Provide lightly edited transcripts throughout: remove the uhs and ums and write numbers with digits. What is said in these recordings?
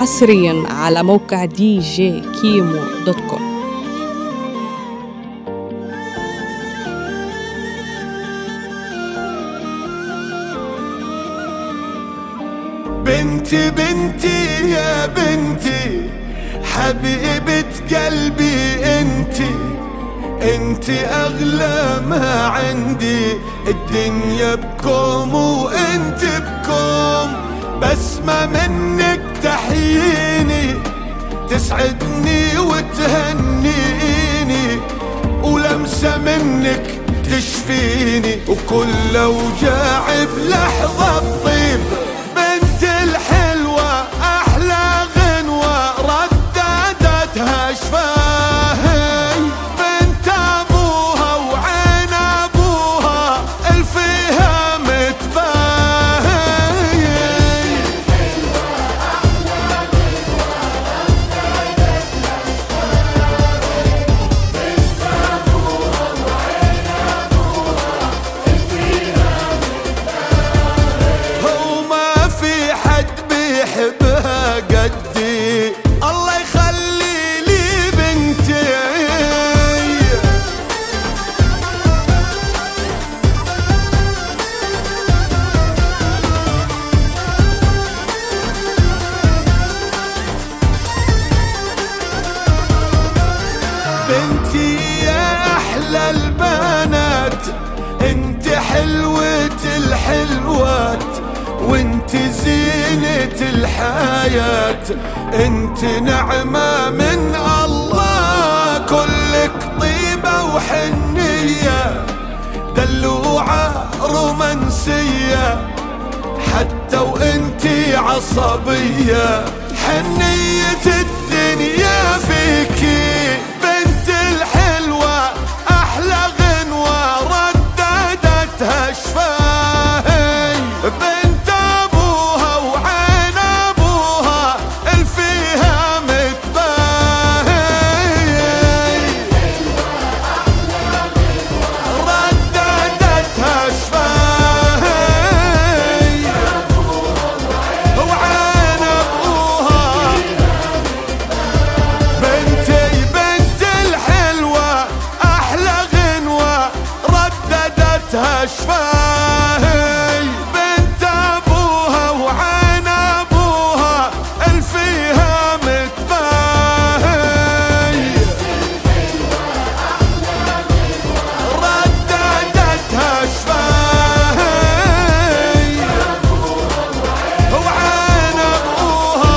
حصريا على موقع djkimo.com. بنتي بنتي يا بنتي حبيبة قلبي انتي اغلى ما عندي، الدنيا بكم وانت بكم، بسمة منك تحييني تسعدني وتهنيني، ولمسة منك تشفيني وكل اوجاع بلحظة تطيب. بنت الحلوة احلى غنوة رددتها شفاهي، بنت ابوها وعين ابوها الفيها متباهي. وما في حد بيحبها قدي، الله يخلي لي بنتي. بنتي يا احلى البنات، انت حلوة الحلوات وانت زينة الحياة، انت نعمة من الله، كلك طيبة وحنية دلوعة رومانسية، حتى وانتي عصبية حنية الدنيا فيكي. بنت الحلوة احلى غنوة رددتها شفاهي، بنت ابوها وعين ابوها الفيها متباهي، رددتها شفاهي وعين ابوها. بنتي بنت الحلوة احلى غنوة رددتها شفاهي، بنت ابوها وعين ابوها الفيها متباهي، رددتها شفاهي وعين ابوها.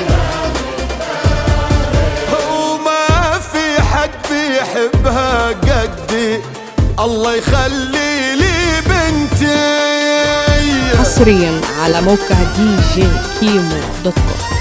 وما في حد بيحبها قدي، الله يخلي لي بنتي. حصريا على موقع djkimo.com.